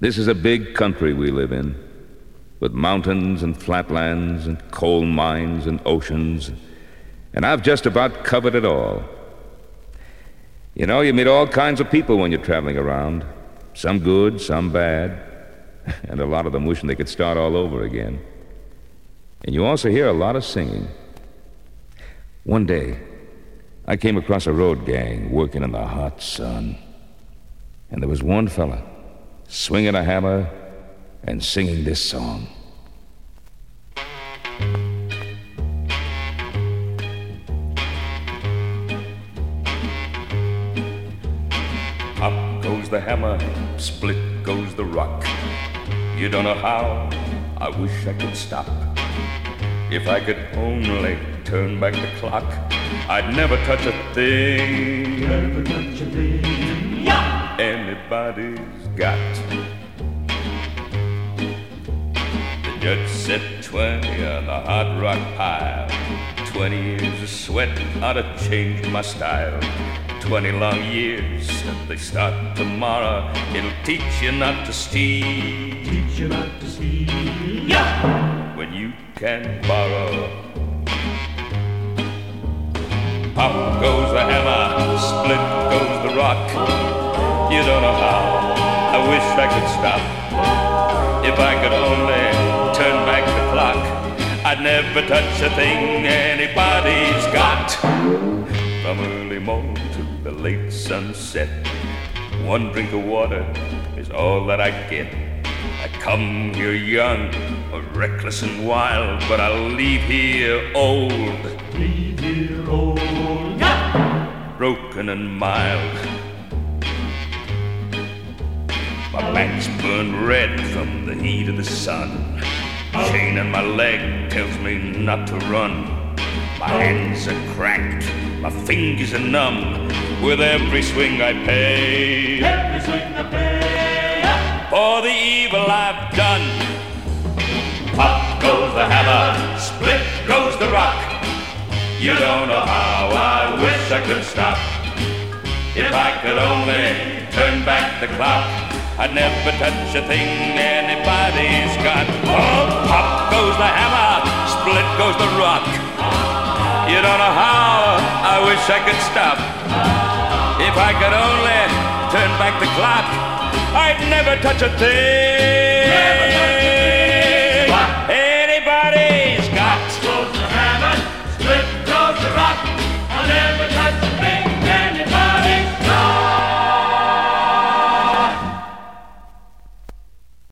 This is a big country we live in, with mountains and flatlands and coal mines and oceans, and I've just about covered it all. You know, you meet all kinds of people when you're traveling around, some good, some bad, and a lot of them wishing they could start all over again. And you also hear a lot of singing. One day, I came across a road gang working in the hot sun, and there was one fella swinging a hammer and singing this song. Up goes the hammer, split goes the rock. You don't know how, I wish I could stop. If I could only turn back the clock, I'd never touch a thing. Never touch a thing. Yeah! Anybody's got. The judge said 20 on the hot rock pile. 20 years of sweat ought to change my style. 20 long years, if they start tomorrow, it'll teach you not to steal. Teach you not to steal. Yeah! When you can borrow. Pop goes the hammer, split goes the rock. You don't know how, I wish I could stop. If I could only turn back the clock, I'd never touch a thing anybody's got. From early morn to the late sunset, one drink of water is all that I get. I come here young, reckless and wild, but I'll leave here old. Leave here old. Yeah! Broken and mild. My back's burned red from the heat of the sun. Chain on my leg tells me not to run. My hands are cracked, my fingers are numb. With every swing I pay. Every swing I pay. Yeah! For the evil I've done. Pop goes the hammer, split goes the rock. You don't know how, I wish I could stop. If I could only turn back the clock, I'd never touch a thing anybody's got. Oh, pop goes the hammer, split goes the rock. You don't know how, I wish I could stop. If I could only turn back the clock, I'd never touch a thing. Never touch